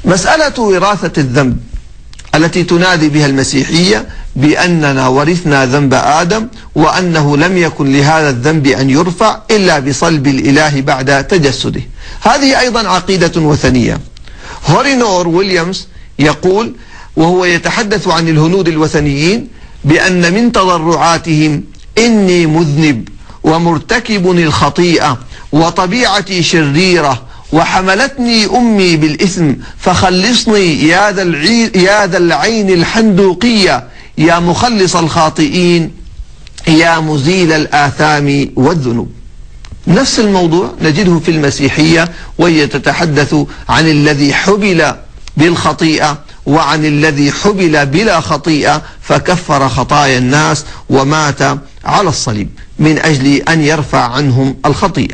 مسألة وراثة الذنب التي تنادي بها المسيحية بأننا ورثنا ذنب آدم، وأنه لم يكن لهذا الذنب أن يرفع إلا بصلب الإله بعد تجسده، هذه أيضا عقيدة وثنية. هورينور ويليامز يقول وهو يتحدث عن الهنود الوثنيين بأن من تضرعاتهم: إني مذنب ومرتكب الخطيئة وطبيعتي شريرة وحملتني أمي بالإثم فخلصني يا ذا العين الحندوقية، يا مخلص الخاطئين، يا مزيل الآثام والذنوب. نفس الموضوع نجده في المسيحية، وهي تتحدث عن الذي حبل بالخطيئة وعن الذي حبل بلا خطيئة فكفر خطايا الناس ومات على الصليب من أجل أن يرفع عنهم الخطيئة.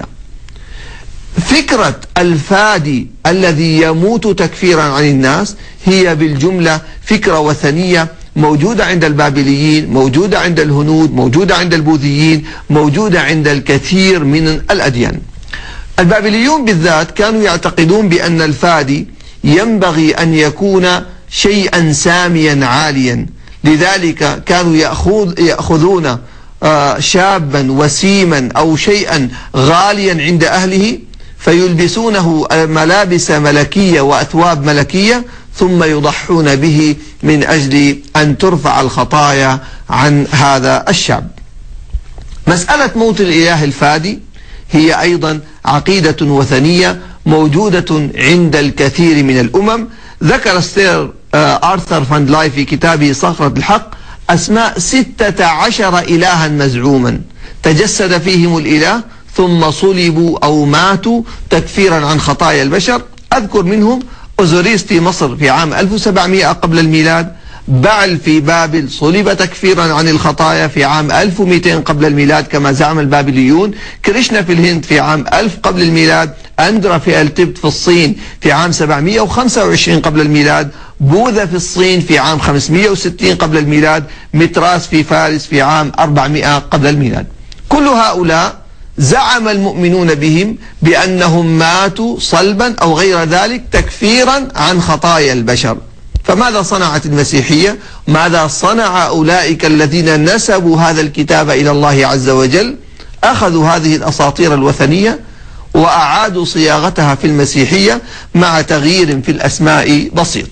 فكرة الفادي الذي يموت تكفيرا عن الناس هي بالجملة فكرة وثنية موجودة عند البابليين، موجودة عند الهنود، موجودة عند البوذيين، موجودة عند الكثير من الأديان. البابليون بالذات كانوا يعتقدون بأن الفادي ينبغي أن يكون شيئا ساميا عاليا، لذلك كانوا يأخذون شابا وسيما أو شيئا غاليا عند أهله فيلبسونه ملابس ملكية وأثواب ملكية، ثم يضحون به من أجل أن ترفع الخطايا عن هذا الشعب. مسألة موت الإله الفادي هي أيضا عقيدة وثنية موجودة عند الكثير من الأمم. ذكر السير آرثر فان لاي في كتابه صخرة الحق أسماء 16 إلها مزعوما تجسد فيهم الإله ثم صلبوا أو ماتوا تكفيرا عن خطايا البشر. أذكر منهم أوزوريس في مصر في عام 1700 قبل الميلاد، بعل في بابل صلب تكفيرا عن الخطايا في عام 1200 قبل الميلاد كما زعم البابليون، كريشنا في الهند في عام 1000 قبل الميلاد، أندرا في التبت في الصين في عام 725 قبل الميلاد، بوذا في الصين في عام 560 قبل الميلاد، متراس في فارس في عام 400 قبل الميلاد. كل هؤلاء زعم المؤمنون بهم بأنهم ماتوا صلبا أو غير ذلك تكفيرا عن خطايا البشر. فماذا صنعت المسيحية؟ ماذا صنع أولئك الذين نسبوا هذا الكتاب إلى الله عز وجل؟ أخذوا هذه الأساطير الوثنية وأعادوا صياغتها في المسيحية مع تغيير في الأسماء بسيط.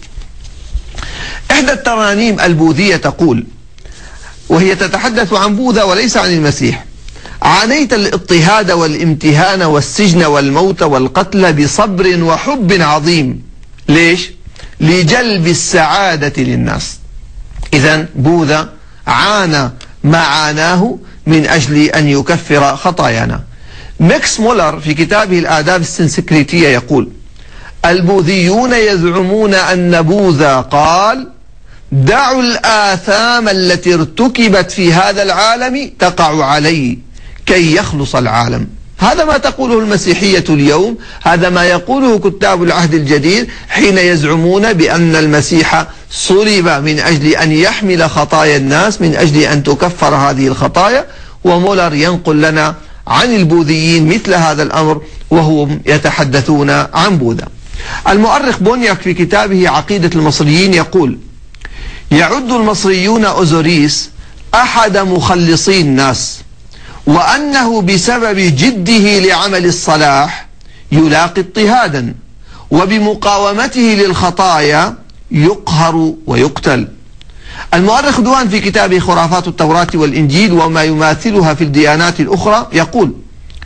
إحدى الترانيم البوذية تقول، وهي تتحدث عن بوذا وليس عن المسيح: عانيت الاضطهاد والامتهان والسجن والموت والقتل بصبر وحب عظيم. ليش؟ لجلب السعادة للناس. إذن بوذا عانى ما عاناه من أجل أن يكفر خطايانا. ماكس مولر في كتابه الآداب السنسكريتية يقول: البوذيون يزعمون أن بوذا قال: دعوا الآثام التي ارتكبت في هذا العالم تقع علي كي يخلص العالم. هذا ما تقوله المسيحية اليوم، هذا ما يقوله كتاب العهد الجديد حين يزعمون بأن المسيح صلب من أجل أن يحمل خطايا الناس، من أجل أن تكفر هذه الخطايا. ومولر ينقل لنا عن البوذيين مثل هذا الأمر وهم يتحدثون عن بوذا. المؤرخ بونياك في كتابه عقيدة المصريين يقول: يعد المصريون أوزوريس أحد مخلصي الناس، وأنه بسبب جده لعمل الصلاح يلاقي اضطهادا، وبمقاومته للخطايا يقهر ويقتل. المؤرخ دوان في كتابه خرافات التوراة والإنجيل وما يماثلها في الديانات الأخرى يقول: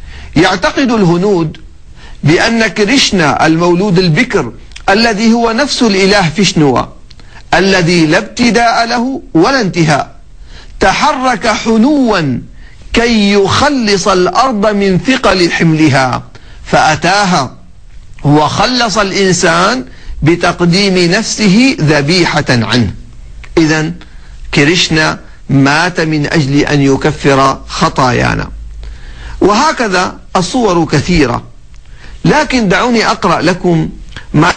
يعتقد الهنود بأن كريشنا المولود البكر الذي هو نفس الإله فيشنوا الذي لا ابتداء له ولا انتهاء تحرك حنوا كي يخلص الأرض من ثقل حملها فأتاها وخلص الإنسان بتقديم نفسه ذبيحة عنه. إذن كريشنا مات من أجل أن يكفر خطايانا. وهكذا الصور كثيرة، لكن دعوني أقرأ لكم ما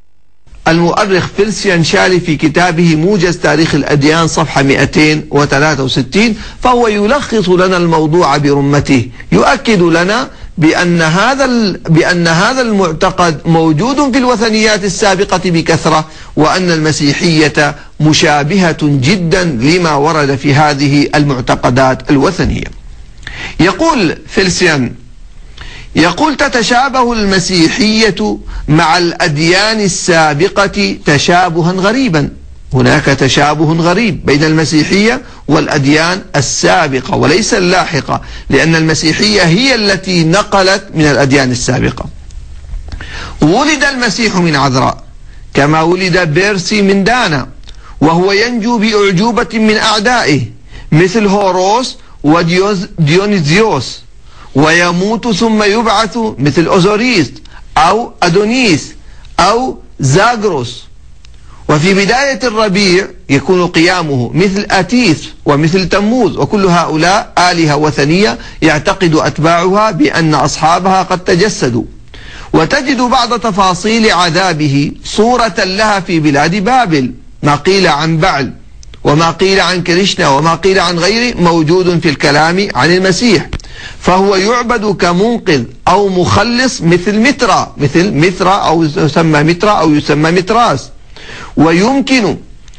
المؤرخ فيلسيان شالي في كتابه موجز تاريخ الأديان صفحة 263، فهو يلخص لنا الموضوع برمته، يؤكد لنا بأن هذا المعتقد موجود في الوثنيات السابقة بكثرة، وأن المسيحية مشابهة جدا لما ورد في هذه المعتقدات الوثنية. يقول فيلسيان، يقول: تتشابه المسيحية مع الأديان السابقة تشابها غريبا. هناك تشابه غريب بين المسيحية والأديان السابقة وليس اللاحقة، لأن المسيحية هي التي نقلت من الأديان السابقة. ولد المسيح من عذراء كما ولد بيرسي من دانا، وهو ينجو بأعجوبة من أعدائه مثل هوروس وديونيزيوس، ويموت ثم يبعث مثل أوزوريس أو أدونيس أو زاغروس. وفي بداية الربيع يكون قيامه مثل أتيث ومثل تموز، وكل هؤلاء آلهة وثنية يعتقد أتباعها بأن أصحابها قد تجسدوا. وتجد بعض تفاصيل عذابه صورة لها في بلاد بابل، ما قيل عن بعل وما قيل عن كريشنا وما قيل عن غيره موجود في الكلام عن المسيح، فهو يعبد كمنقذ أو مخلص مثل مترا أو يسمى مترا أو يسمى متراس. ويمكن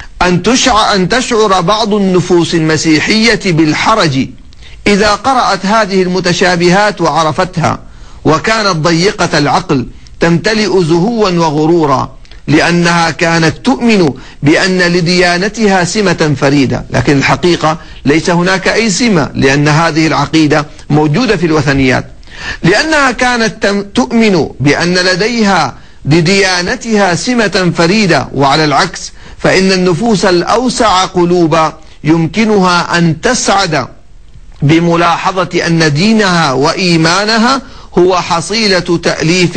أن تشعر بعض النفوس المسيحية بالحرج إذا قرأت هذه المتشابهات وعرفتها، وكانت ضيقة العقل تمتلئ زهوا وغرورا، لأنها كانت تؤمن بأن لديانتها سمة فريدة، لكن الحقيقة ليس هناك أي سمة، لأن هذه العقيدة موجودة في الوثنيات. لأنها كانت تؤمن بأن لديها لديانتها سمة فريدة، وعلى العكس فإن النفوس الأوسع قلوبا يمكنها أن تسعد بملاحظة أن دينها وإيمانها هو حصيلة تأليف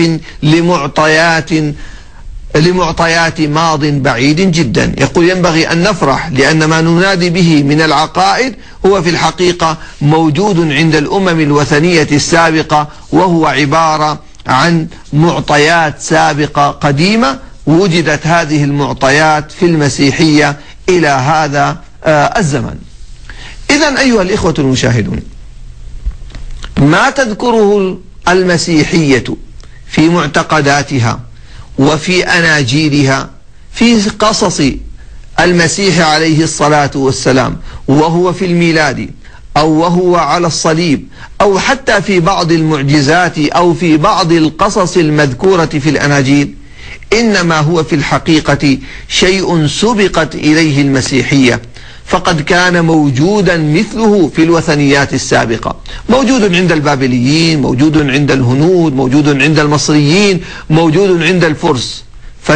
لمعطيات ماض بعيد جدا. يقول: ينبغي أن نفرح لأن ما ننادي به من العقائد هو في الحقيقة موجود عند الأمم الوثنية السابقة، وهو عبارة عن معطيات سابقة قديمة. وجدت هذه المعطيات في المسيحية إلى هذا الزمن. إذن أيها الإخوة المشاهدون، ما تذكره المسيحية في معتقداتها وفي أناجيلها في قصص المسيح عليه الصلاة والسلام وهو في الميلاد أو وهو على الصليب، أو حتى في بعض المعجزات أو في بعض القصص المذكورة في الأناجيل، إنما هو في الحقيقة شيء سبقت إليه المسيحية، فقد كان موجودا مثله في الوثنيات السابقة، موجود عند البابليين، موجود عند الهنود، موجود عند المصريين، موجود عند الفرس.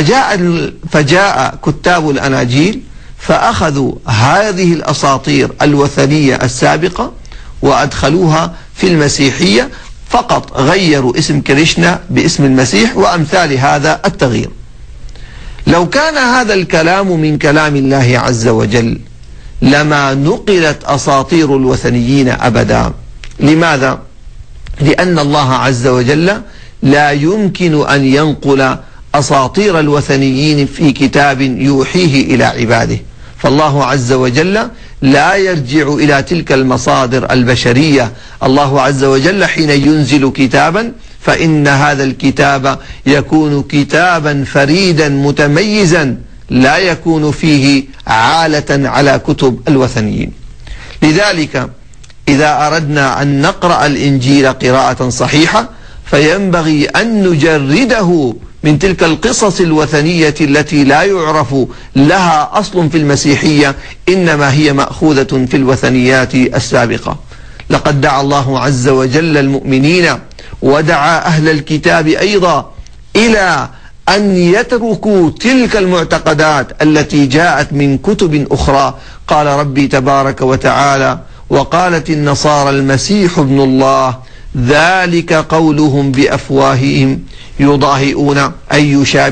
فجاء كتاب الأناجيل فأخذوا هذه الأساطير الوثنية السابقة وأدخلوها في المسيحية، فقط غيروا اسم كريشنا باسم المسيح وأمثال هذا التغيير. لو كان هذا الكلام من كلام الله عز وجل لما نقلت أساطير الوثنيين أبدا. لماذا؟ لأن الله عز وجل لا يمكن أن ينقل أساطير الوثنيين في كتاب يوحيه إلى عباده، فالله عز وجل لا يرجع إلى تلك المصادر البشرية. الله عز وجل حين ينزل كتابا فإن هذا الكتاب يكون كتابا فريدا متميزا، لا يكون فيه عالة على كتب الوثنيين. لذلك إذا أردنا أن نقرأ الإنجيل قراءة صحيحة فينبغي أن نجرده من تلك القصص الوثنية التي لا يعرف لها أصل في المسيحية، إنما هي مأخوذة في الوثنيات السابقة. لقد دعا الله عز وجل المؤمنين ودعا أهل الكتاب أيضا إلى أن يتركوا تلك المعتقدات التي جاءت من كتب أخرى. قال ربي تبارك وتعالى: وقالت النصارى المسيح ابن الله ذلك قولهم بأفواههم يضاهئون أي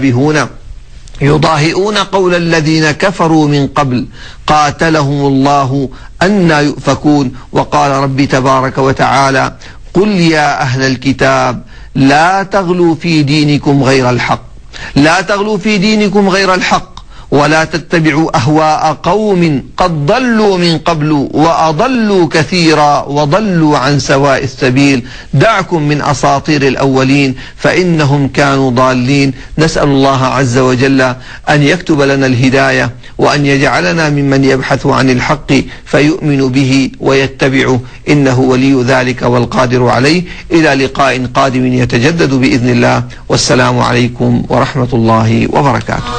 يضاهئون قول الذين كفروا من قبل قاتلهم الله أنى يؤفكون. وقال ربي تبارك وتعالى: قل يا أهل الكتاب لا تغلوا في دينكم غير الحق، لا تغلوا في دينكم غير الحق، ولا تتبعوا أهواء قوم قد ضلوا من قبل وأضلوا كثيرا وضلوا عن سواء السبيل. دعكم من أساطير الأولين فإنهم كانوا ضالين. نسأل الله عز وجل أن يكتب لنا الهداية وأن يجعلنا ممن يبحث عن الحق فيؤمن به ويتبعه، إنه ولي ذلك والقادر عليه. إلى لقاء قادم يتجدد بإذن الله، والسلام عليكم ورحمة الله وبركاته.